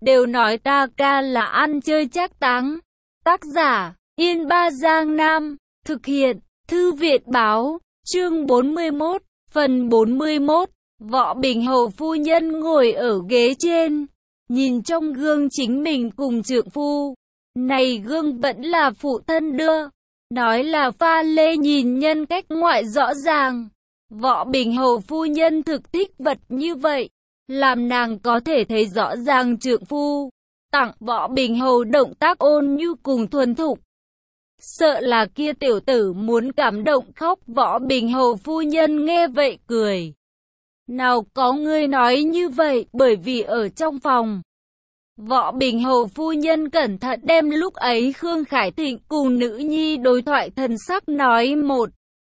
đều nói ta ca là ăn chơi trác táng. Tác giả, Yên Ba Giang Nam, thực hiện, Thư viện báo, chương 41, phần 41. Võ Bình Hầu phu nhân ngồi ở ghế trên, nhìn trong gương chính mình cùng trượng phu. Này gương vẫn là phụ thân đưa, nói là pha lê nhìn nhân cách ngoại rõ ràng. Võ Bình Hầu phu nhân thực thích vật như vậy, làm nàng có thể thấy rõ ràng trượng phu tặng Võ Bình Hầu động tác ôn nhu cùng thuần thục. Sợ là kia tiểu tử muốn cảm động khóc. Võ Bình Hầu phu nhân nghe vậy cười. Nào có ngươi nói như vậy, bởi vì ở trong phòng. Võ Bình Hầu phu nhân cẩn thận đem lúc ấy Khương Khải Thịnh cùng nữ nhi đối thoại thần sắc nói một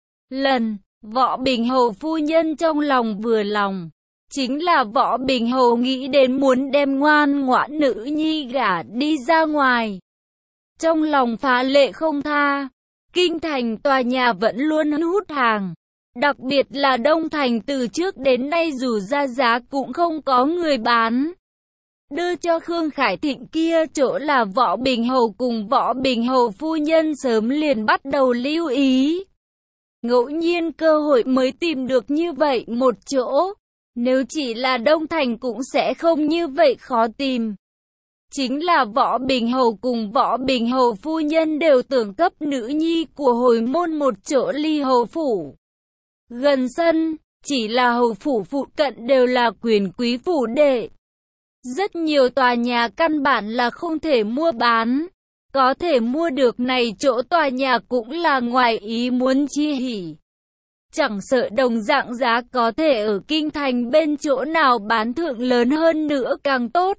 lần. Võ Bình Hầu phu nhân trong lòng vừa lòng. Chính là Võ Bình Hầu nghĩ đến muốn đem ngoan ngoãn nữ nhi gả đi ra ngoài. Trong lòng phá lệ không tha. Kinh thành tòa nhà vẫn luôn hút hàng. Đặc biệt là Đông Thành từ trước đến nay dù ra giá cũng không có người bán. Đưa cho Khương Khải Thịnh kia chỗ là Võ Bình Hầu cùng Võ Bình Hầu phu nhân sớm liền bắt đầu lưu ý. Ngẫu nhiên cơ hội mới tìm được như vậy một chỗ. Nếu chỉ là Đông Thành cũng sẽ không như vậy khó tìm. Chính là Võ Bình Hầu cùng Võ Bình Hầu phu nhân đều tưởng cấp nữ nhi của hồi môn một chỗ ly hầu phủ. Gần sân, chỉ là hầu phủ phụ cận đều là quyền quý phủ đệ. Rất nhiều tòa nhà căn bản là không thể mua bán. Có thể mua được này chỗ tòa nhà cũng là ngoài ý muốn chi hỉ. Chẳng sợ đồng dạng giá có thể ở kinh thành bên chỗ nào bán thượng lớn hơn nữa càng tốt.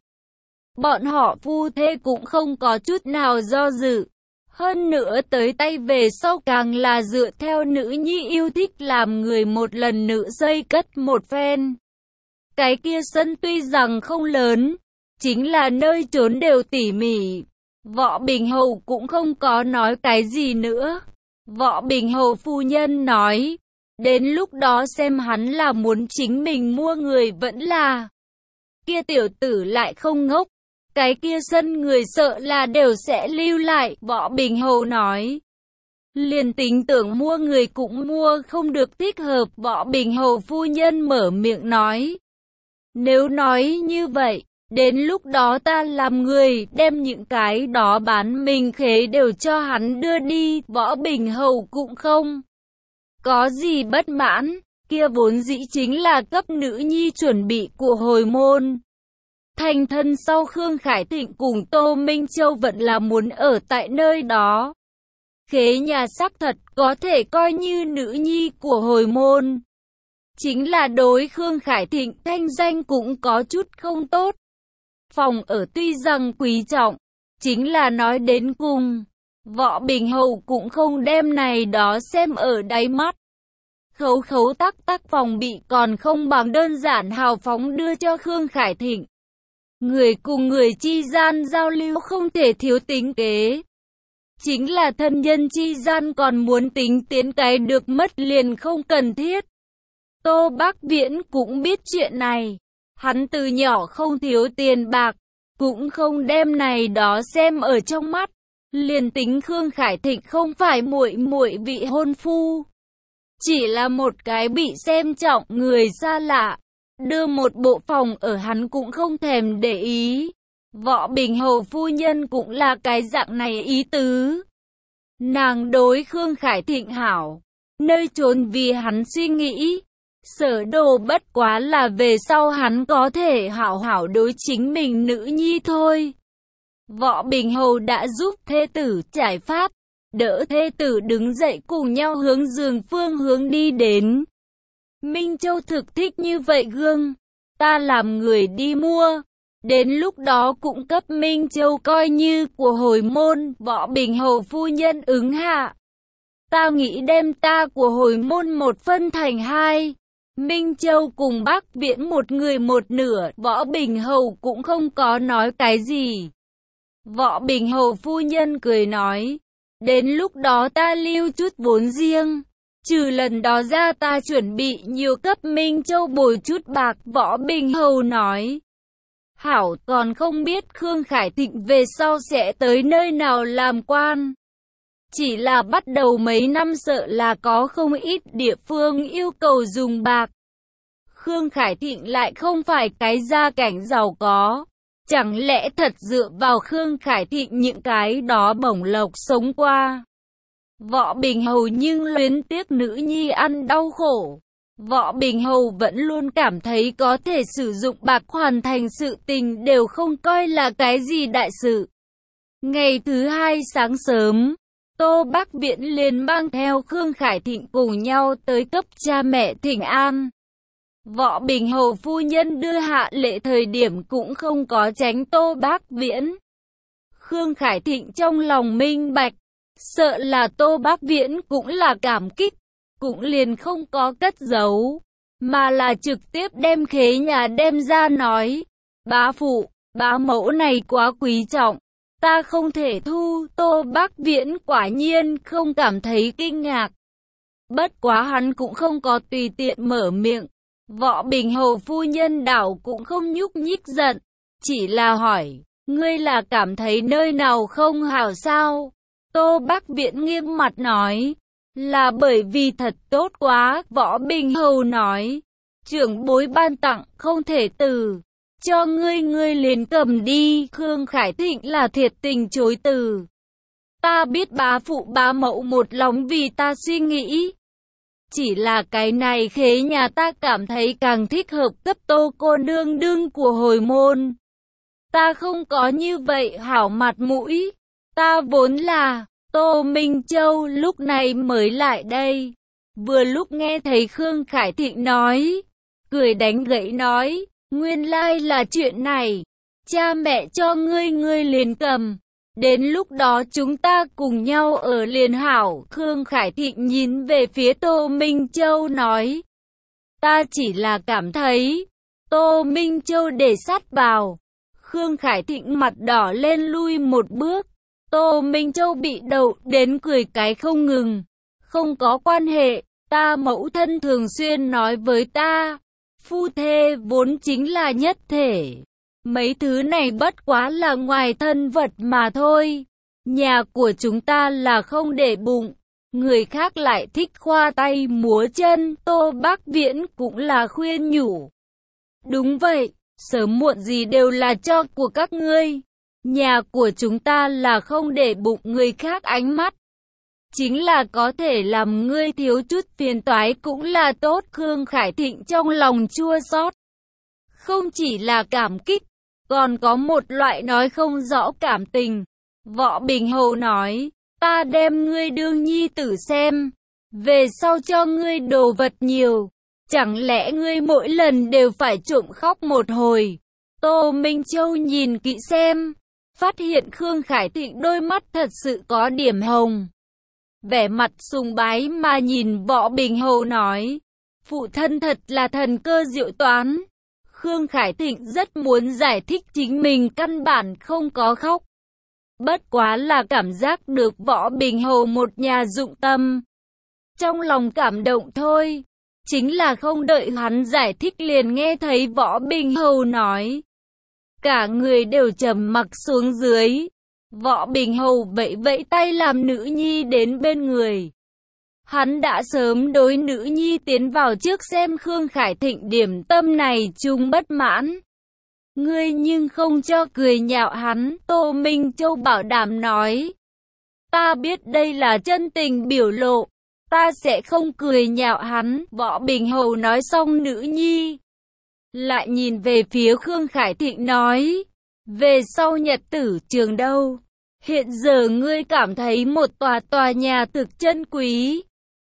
Bọn họ phu thê cũng không có chút nào do dự. Hơn nữa tới tay về sau càng là dựa theo nữ nhi yêu thích làm người một lần nữa xây cất một phen. Cái kia sân tuy rằng không lớn, chính là nơi trốn đều tỉ mỉ. Võ Bình Hầu cũng không có nói cái gì nữa. Võ Bình Hầu phu nhân nói, đến lúc đó xem hắn là muốn chính mình mua người vẫn là. Kia tiểu tử lại không ngốc. Cái kia sân người sợ là đều sẽ lưu lại. Võ Bình Hầu nói. Liền tính tưởng mua người cũng mua không được thích hợp. Võ Bình Hầu phu nhân mở miệng nói. Nếu nói như vậy, đến lúc đó ta làm người đem những cái đó bán mình khế đều cho hắn đưa đi. Võ Bình Hầu cũng không có gì bất mãn. Kia vốn dĩ chính là cấp nữ nhi chuẩn bị của hồi môn. Thành thân sau Khương Khải Thịnh cùng Tô Minh Châu vẫn là muốn ở tại nơi đó. Khế nhà xác thật có thể coi như nữ nhi của hồi môn. Chính là đối Khương Khải Thịnh thanh danh cũng có chút không tốt. Phòng ở tuy rằng quý trọng, chính là nói đến cùng. Võ Bình Hầu cũng không đem này đó xem ở đáy mắt. Khấu khấu tắc tắc phòng bị còn không bằng đơn giản hào phóng đưa cho Khương Khải Thịnh. Người cùng người chi gian giao lưu không thể thiếu tính kế. Chính là thân nhân chi gian còn muốn tính tiến cái được mất liền không cần thiết. Tô Bác Viễn cũng biết chuyện này. Hắn từ nhỏ không thiếu tiền bạc, cũng không đem này đó xem ở trong mắt. Liền tính Khương Khải Thịnh không phải muội muội vị hôn phu. Chỉ là một cái bị xem trọng người xa lạ. Đưa một bộ phòng ở hắn cũng không thèm để ý. Võ Bình Hầu phu nhân cũng là cái dạng này ý tứ. Nàng đối Khương Khải Thịnh hảo, nơi trốn vì hắn suy nghĩ. Sở đồ bất quá là về sau hắn có thể hảo hảo đối chính mình nữ nhi thôi. Võ Bình Hầu đã giúp thê tử trải pháp, đỡ thê tử đứng dậy cùng nhau hướng giường phương hướng đi đến. Minh Châu thực thích như vậy gương, ta làm người đi mua, đến lúc đó cũng cấp Minh Châu coi như của hồi môn. Võ Bình Hầu phu nhân ứng hạ. Ta nghĩ đem ta của hồi môn một phân thành hai, Minh Châu cùng Bác Viễn một người một nửa. Võ Bình Hầu cũng không có nói cái gì. Võ Bình Hầu phu nhân cười nói, đến lúc đó ta lưu chút vốn riêng. Trừ lần đó ra ta chuẩn bị nhiều cấp Minh Châu bồi chút bạc. Võ Bình Hầu nói. Hảo còn không biết Khương Khải Thịnh về sau sẽ tới nơi nào làm quan. Chỉ là bắt đầu mấy năm sợ là có không ít địa phương yêu cầu dùng bạc. Khương Khải Thịnh lại không phải cái gia cảnh giàu có. Chẳng lẽ thật dựa vào Khương Khải Thịnh những cái đó bổng lộc sống qua. Võ Bình Hầu nhưng luyến tiếc nữ nhi ăn đau khổ. Võ Bình Hầu vẫn luôn cảm thấy có thể sử dụng bạc hoàn thành sự tình đều không coi là cái gì đại sự. Ngày thứ hai sáng sớm, Tô Bắc Viễn liền mang theo Khương Khải Thịnh cùng nhau tới cấp cha mẹ thỉnh an. Võ Bình Hầu phu nhân đưa hạ lễ thời điểm cũng không có tránh Tô Bắc Viễn. Khương Khải Thịnh trong lòng minh bạch, sợ là Tô Bắc Viễn cũng là cảm kích, cũng liền không có cất giấu, mà là trực tiếp đem khế nhà đem ra nói, bá phụ, bá mẫu này quá quý trọng, ta không thể thu. Tô Bắc Viễn quả nhiên không cảm thấy kinh ngạc. Bất quá hắn cũng không có tùy tiện mở miệng. Võ Bình Hầu phu nhân đảo cũng không nhúc nhích giận, chỉ là hỏi, ngươi là cảm thấy nơi nào không hảo sao? Tô Bắc Viễn nghiêm mặt nói, là bởi vì thật tốt quá. Võ Bình Hầu nói, trưởng bối ban tặng không thể từ, cho ngươi liền cầm đi. Khương Khải Thịnh là thiệt tình chối từ. Ta biết bá phụ bá mẫu một lòng vì ta suy nghĩ. Chỉ là cái này khế nhà ta cảm thấy càng thích hợp cấp Tô cô nương đương của hồi môn. Ta không có như vậy hảo mặt mũi. Ta vốn là Tô Minh Châu lúc này mới lại đây. Vừa lúc nghe thấy Khương Khải Thịnh nói, cười đánh gãy nói, nguyên lai là chuyện này. Cha mẹ cho ngươi liền cầm. Đến lúc đó chúng ta cùng nhau ở liền hảo. Khương Khải Thịnh nhìn về phía Tô Minh Châu nói, ta chỉ là cảm thấy. Tô Minh Châu để sát vào. Khương Khải Thịnh mặt đỏ lên lui một bước. Tô Minh Châu bị đậu đến cười cái không ngừng. Không có quan hệ, ta mẫu thân thường xuyên nói với ta, phu thê vốn chính là nhất thể. Mấy thứ này bất quá là ngoài thân vật mà thôi. Nhà của chúng ta là không để bụng, người khác lại thích khoa tay múa chân. Tô Bắc Viễn cũng là khuyên nhủ. Đúng vậy, sớm muộn gì đều là cho của các ngươi. Nhà của chúng ta là không để bụng người khác ánh mắt. Chính là có thể làm ngươi thiếu chút phiền toái cũng là tốt. Khương Khải Thịnh trong lòng chua xót. Không chỉ là cảm kích, còn có một loại nói không rõ cảm tình. Võ Bình Hầu nói, ta đem ngươi đương nhi tử xem. Về sau cho ngươi đồ vật nhiều. Chẳng lẽ ngươi mỗi lần đều phải trộm khóc một hồi? Tô Minh Châu nhìn kỹ xem, phát hiện Khương Khải Thịnh đôi mắt thật sự có điểm hồng. Vẻ mặt sùng bái mà nhìn Võ Bình Hầu nói, phụ thân thật là thần cơ diệu toán. Khương Khải Thịnh rất muốn giải thích chính mình căn bản không có khóc. Bất quá là cảm giác được Võ Bình Hầu một nhà dụng tâm. Trong lòng cảm động thôi. Chính là không đợi hắn giải thích liền nghe thấy Võ Bình Hầu nói. Cả người đều trầm mặc xuống dưới. Võ Bình Hầu vẫy vẫy tay làm nữ nhi đến bên người. Hắn đã sớm đối nữ nhi tiến vào trước xem Khương Khải Thịnh điểm tâm này chung bất mãn. Ngươi nhưng không cho cười nhạo hắn. Tô Minh Châu bảo đảm nói. Ta biết đây là chân tình biểu lộ. Ta sẽ không cười nhạo hắn. Võ Bình Hầu nói xong nữ nhi lại nhìn về phía Khương Khải Thịnh nói, về sau nhật tử trường đâu? Hiện giờ ngươi cảm thấy một tòa nhà thực chân quý.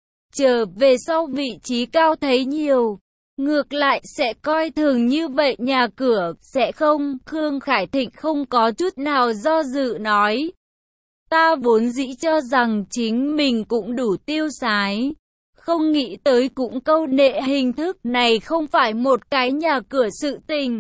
Chờ về sau vị trí cao thấy nhiều, ngược lại sẽ coi thường như vậy nhà cửa, sẽ không? Khương Khải Thịnh không có chút nào do dự nói. Ta vốn dĩ cho rằng chính mình cũng đủ tiêu xài. Không nghĩ tới cũng câu nệ hình thức này không phải một cái nhà cửa sự tình,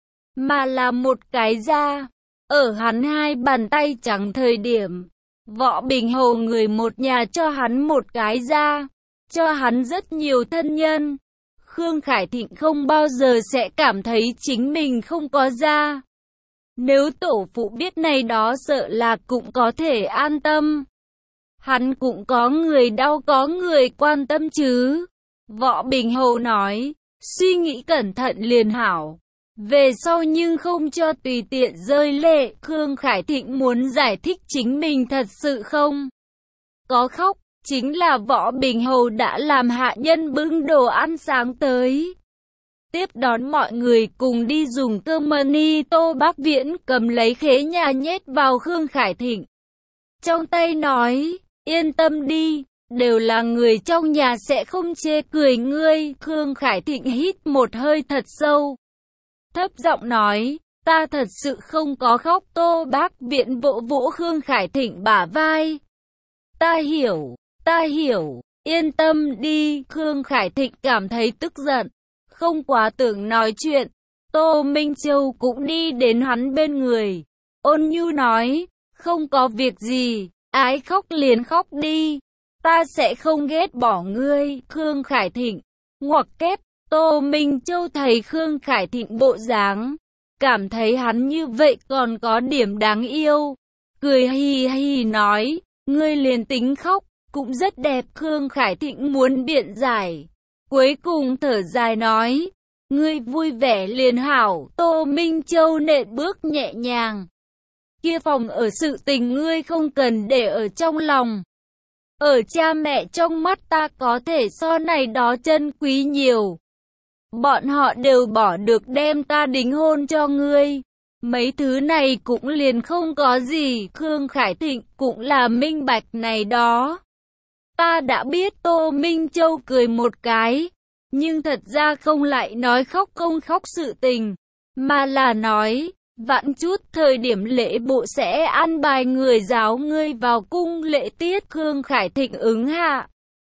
mà là một cái gia. Ở hắn hai bàn tay trắng thời điểm, Võ Bình Hầu người một nhà cho hắn một cái gia, cho hắn rất nhiều thân nhân. Khương Khải Thịnh không bao giờ sẽ cảm thấy chính mình không có gia. Nếu tổ phụ biết này đó sợ là cũng có thể an tâm. Hắn cũng có người đau có người quan tâm chứ. Võ Bình Hầu nói, suy nghĩ cẩn thận liền hảo. Về sau nhưng không cho tùy tiện rơi lệ. Khương Khải Thịnh muốn giải thích chính mình thật sự không có khóc. Chính là Võ Bình Hầu đã làm hạ nhân bưng đồ ăn sáng tới. Tiếp đón mọi người cùng đi dùng cơm mani. Tô Bác Viễn cầm lấy khế nhà nhét vào Khương Khải Thịnh trong tay nói, yên tâm đi, đều là người trong nhà sẽ không chê cười ngươi. Khương Khải Thịnh hít một hơi thật sâu, thấp giọng nói, ta thật sự không có khóc. Tô Bác Viễn vỗ vỗ Khương Khải Thịnh bả vai. Ta hiểu, yên tâm đi. Khương Khải Thịnh cảm thấy tức giận, không quá tưởng nói chuyện. Tô Minh Châu cũng đi đến hắn bên người, ôn nhu nói, không có việc gì, ái khóc liền khóc đi, ta sẽ không ghét bỏ ngươi. Khương Khải Thịnh ngoặc kép. Tô Minh Châu thấy Khương Khải Thịnh bộ dáng, cảm thấy hắn như vậy còn có điểm đáng yêu, cười hì hì nói, ngươi liền tính khóc cũng rất đẹp. Khương Khải Thịnh muốn biện giải, cuối cùng thở dài nói, ngươi vui vẻ liền hảo. Tô Minh Châu nện bước nhẹ nhàng, kia phòng ở sự tình ngươi không cần để ở trong lòng. Ở cha mẹ trong mắt ta có thể so này đó chân quý nhiều. Bọn họ đều bỏ được đem ta đính hôn cho ngươi. Mấy thứ này cũng liền không có gì. Khương Khải Thịnh cũng là minh bạch này đó. Ta đã biết. Tô Minh Châu cười một cái, nhưng thật ra không lại nói khóc không khóc sự tình, mà là nói, vãn chút thời điểm lễ bộ sẽ an bài người giáo ngươi vào cung lễ tiết. Khương Khải Thịnh ứng hạ.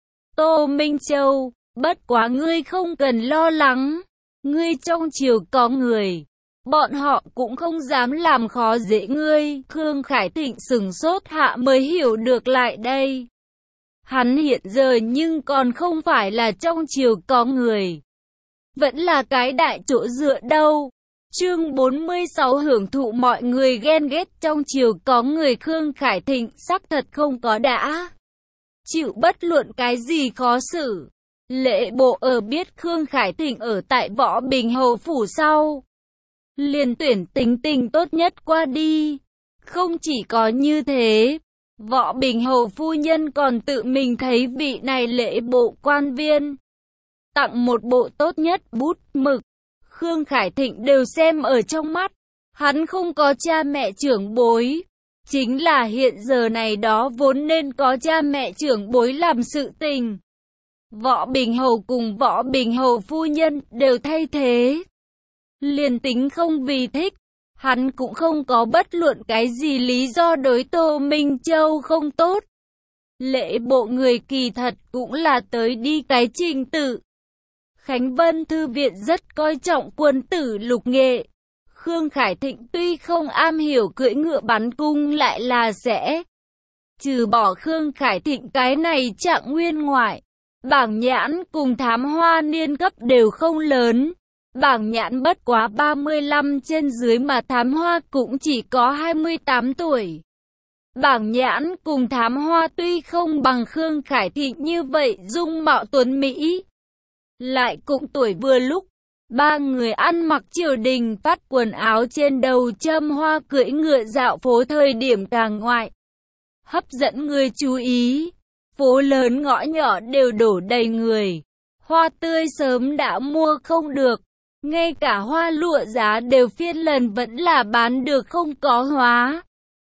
Tô Minh Châu, bất quá ngươi không cần lo lắng, ngươi trong triều có người, bọn họ cũng không dám làm khó dễ ngươi. Khương Khải Thịnh sửng sốt hạ mới hiểu được lại đây. Hắn hiện giờ nhưng còn không phải là trong triều có người, vẫn là cái đại chỗ dựa đâu. Chương 46 hưởng thụ mọi người ghen ghét trong triều có người. Khương Khải Thịnh xác thật không có đã chịu bất luận cái gì khó xử. Lễ bộ ở biết Khương Khải Thịnh ở tại Võ Bình Hầu phủ sau, liền tuyển tính tình tốt nhất qua đi. Không chỉ có như thế, Võ Bình Hầu phu nhân còn tự mình thấy vị này lễ bộ quan viên, tặng một bộ tốt nhất bút mực. Khương Khải Thịnh đều xem ở trong mắt. Hắn không có cha mẹ trưởng bối, chính là hiện giờ này đó vốn nên có cha mẹ trưởng bối làm sự tình, Võ Bình Hầu cùng Võ Bình Hầu phu nhân đều thay thế. Liền tính không vì thích, hắn cũng không có bất luận cái gì lý do đối Tô Minh Châu không tốt. Lễ bộ người kỳ thật cũng là tới đi cái trình tự. Khánh Vân Thư viện rất coi trọng quân tử lục nghệ. Khương Khải Thịnh tuy không am hiểu cưỡi ngựa bắn cung lại là sẽ. Trừ bỏ Khương Khải Thịnh cái này trạng nguyên ngoại, bảng nhãn cùng thám hoa niên cấp đều không lớn. Bảng nhãn bất quá 35 trên dưới mà thám hoa cũng chỉ có 28 tuổi. Bảng nhãn cùng thám hoa tuy không bằng Khương Khải Thịnh như vậy dung mạo tuấn Mỹ, lại cũng tuổi vừa lúc. Ba người ăn mặc triều đình phát quần áo trên đầu châm hoa cưỡi ngựa dạo phố thời điểm càng ngoại, hấp dẫn người chú ý. Phố lớn ngõ nhỏ đều đổ đầy người. Hoa tươi sớm đã mua không được, ngay cả hoa lụa giá đều phiên lần vẫn là bán được không có hóa.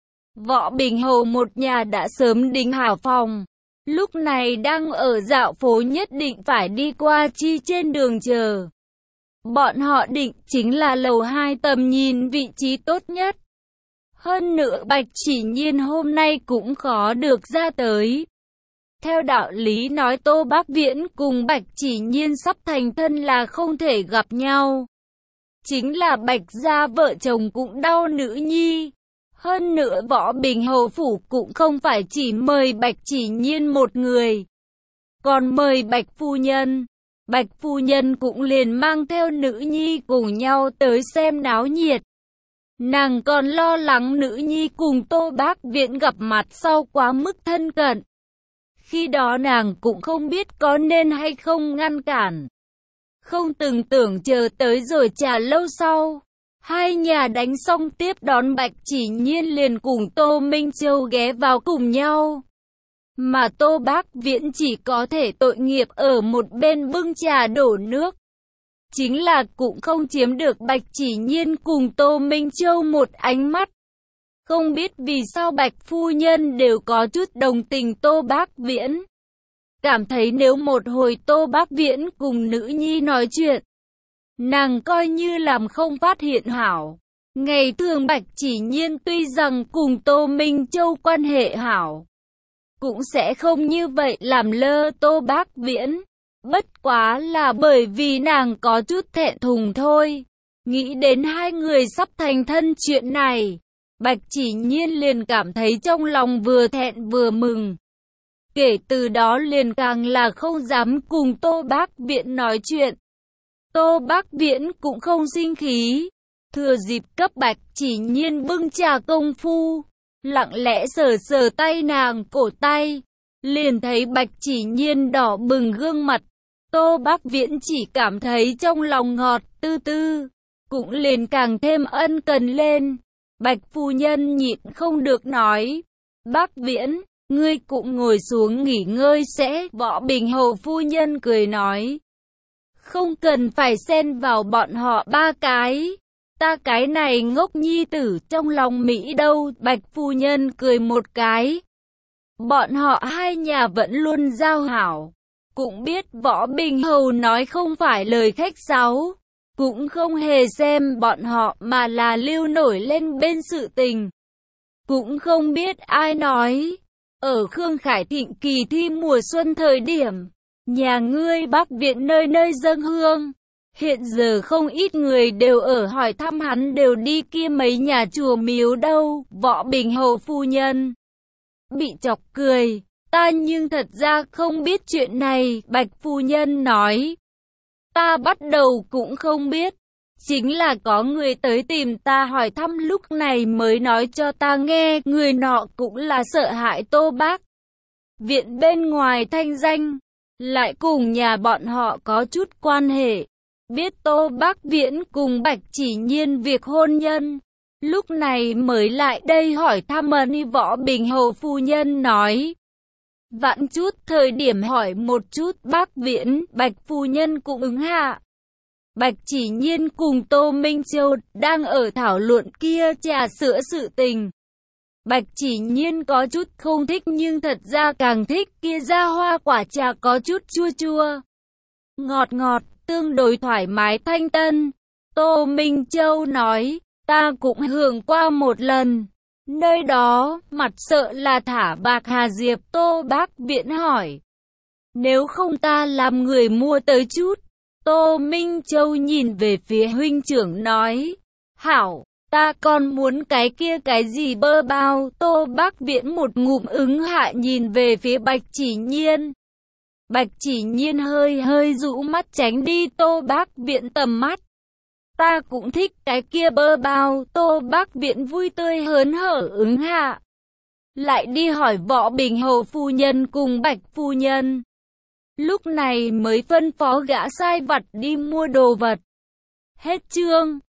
Võ Bình Hầu một nhà đã sớm đính hảo phòng, lúc này đang ở dạo phố, nhất định phải đi qua chi trên đường chờ. Bọn họ định chính là lầu 2 tầm nhìn vị trí tốt nhất. Hơn nữa Bạch Chỉ Nhiên hôm nay cũng khó được ra tới. Theo đạo lý nói Tô Bác Viễn cùng Bạch Chỉ Nhiên sắp thành thân là không thể gặp nhau. Chính là Bạch gia vợ chồng cũng đau nữ nhi. Hơn nữa Võ Bình Hầu phủ cũng không phải chỉ mời Bạch Chỉ Nhiên một người, còn mời Bạch phu nhân. Bạch phu nhân cũng liền mang theo nữ nhi cùng nhau tới xem náo nhiệt. Nàng còn lo lắng nữ nhi cùng Tô Bác Viễn gặp mặt sau quá mức thân cận. Khi đó nàng cũng không biết có nên hay không ngăn cản. Không từng tưởng chờ tới rồi chả lâu sau, hai nhà đánh xong tiếp đón Bạch Chỉ Nhiên liền cùng Tô Minh Châu ghé vào cùng nhau. Mà Tô Bác Viễn chỉ có thể tội nghiệp ở một bên bưng trà đổ nước. Chính là cũng không chiếm được Bạch Chỉ Nhiên cùng Tô Minh Châu một ánh mắt. Không biết vì sao Bạch phu nhân đều có chút đồng tình Tô Bác Viễn. Cảm thấy nếu một hồi Tô Bác Viễn cùng nữ nhi nói chuyện, nàng coi như làm không phát hiện hảo. Ngày thường Bạch Chỉ Nhiên tuy rằng cùng Tô Minh Châu quan hệ hảo, cũng sẽ không như vậy làm lơ Tô Bác Viễn. Bất quá là bởi vì nàng có chút thẹn thùng thôi. Nghĩ đến hai người sắp thành thân chuyện này, Bạch Chỉ Nhiên liền cảm thấy trong lòng vừa thẹn vừa mừng. Kể từ đó liền càng là không dám cùng Tô Bác Viễn nói chuyện. Tô Bác Viễn cũng không sinh khí, thừa dịp cấp Bạch Chỉ Nhiên bưng trà công phu, lặng lẽ sờ sờ tay nàng cổ tay, liền thấy Bạch Chỉ Nhiên đỏ bừng gương mặt. Tô Bác Viễn chỉ cảm thấy trong lòng ngọt tư tư, cũng liền càng thêm ân cần lên. Bạch phu nhân nhịn không được nói, Bác Viễn, ngươi cũng ngồi xuống nghỉ ngơi sẽ. Võ Bình Hầu phu nhân cười nói, không cần phải xen vào bọn họ ba cái, ta cái này ngốc nhi tử trong lòng Mỹ đâu. Bạch phu nhân cười một cái, bọn họ hai nhà vẫn luôn giao hảo. Cũng biết Võ Bình Hầu nói không phải lời khách sáo, cũng không hề xem bọn họ mà là lưu nổi lên bên sự tình. Cũng không biết ai nói, ở Khương Khải Thịnh kỳ thi mùa xuân thời điểm, nhà ngươi Bác Viễn nơi nơi dâng hương. Hiện giờ không ít người đều ở hỏi thăm hắn đều đi kia mấy nhà chùa miếu đâu. Võ Bình Hầu phu nhân bị chọc cười. Ta nhưng thật ra không biết chuyện này. Bạch phu nhân nói, ta bắt đầu cũng không biết. Chính là có người tới tìm ta hỏi thăm lúc này mới nói cho ta nghe. Người nọ cũng là sợ hại Tô Bác Viễn bên ngoài thanh danh, lại cùng nhà bọn họ có chút quan hệ. Biết Tô Bác Viễn cùng Bạch Chỉ Nhiên việc hôn nhân, lúc này mới lại đây hỏi thăm ân. Võ Bình Hầu phu nhân nói, vãn chút thời điểm hỏi một chút Bác Viễn. Bạch phu nhân cũng ứng hạ. Bạch Chỉ Nhiên cùng Tô Minh Châu đang ở thảo luận kia trà sữa sự tình. Bạch Chỉ Nhiên có chút không thích nhưng thật ra càng thích kia ra hoa quả trà có chút chua chua, ngọt ngọt, tương đối thoải mái thanh tân. Tô Minh Châu nói, ta cũng hưởng qua một lần. Nơi đó, mặt sợ là thả bạc Hà Diệp. Tô Bác Viễn hỏi, nếu không ta làm người mua tới chút. Tô Minh Châu nhìn về phía huynh trưởng nói, hảo, ta còn muốn cái kia cái gì bơ bao. Tô Bác Viễn một ngụm ứng hạ nhìn về phía Bạch Chỉ Nhiên. Bạch Chỉ Nhiên hơi rũ mắt tránh đi Tô Bác Viễn tầm mắt. Ta cũng thích cái kia bơ bao. Tô Bác Viễn vui tươi hớn hở ứng hạ. Lại đi hỏi Võ Bình Hầu phu nhân cùng Bạch phu nhân. Lúc này mới phân phó gã sai vặt đi mua đồ vật. Hết chương.